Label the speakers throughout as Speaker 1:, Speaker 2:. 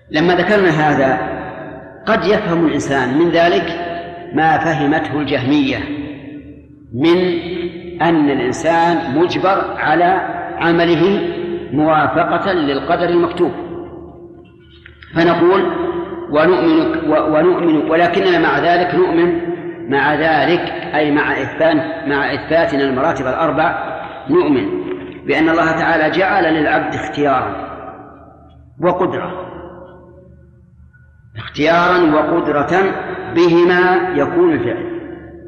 Speaker 1: لما ذكرنا هذا قد يفهم الإنسان من ذلك ما فهمته الجهمية من أن الإنسان مجبر على عمله موافقة للقدر المكتوب، فنقول ونؤمن ولكننا مع ذلك نؤمن مع ذلك أي مع إثباتنا المراتب الأربع نؤمن بأن الله تعالى جعل للعبد اختيارا وقدرة بهما يكون الفعل.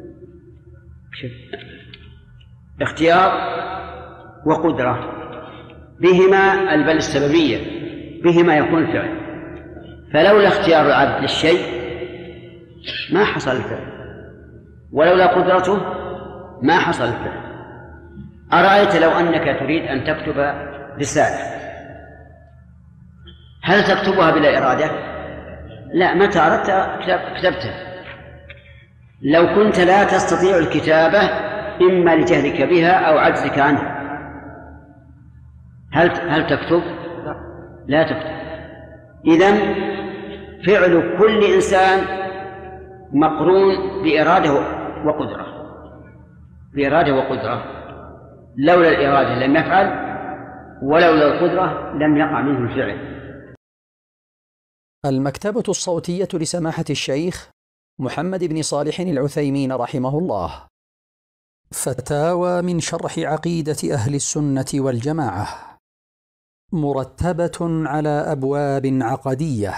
Speaker 1: اختيار وقدرة بهما البل السببية بهما يكون الفعل، فلولا اختيار العبد للشيء ما حصل الفعل، ولولا قدرته ما حصل الفعل. أرأيت لو أنك تريد أن تكتب رسالة، هل تكتبها بلا إرادة؟ لا، متى أردت كتبتها. لو كنت لا تستطيع الكتابة إما لجهلك بها أو عجزك عنها هل تكتب؟ لا تكتب. إذن فعل كل إنسان مقرون بإرادة وقدرة. لولا الإرادة لم يفعل، ولولا القدرة لم يقع منه الفعل.
Speaker 2: المكتبة الصوتية لسماحة الشيخ محمد بن صالح العثيمين رحمه الله. فتاوى من شرح عقيدة أهل السنة والجماعة، مرتبة على أبواب عقدية.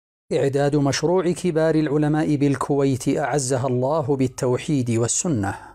Speaker 2: إعداد مشروع كبار العلماء بالكويت أعزها الله بالتوحيد والسنة.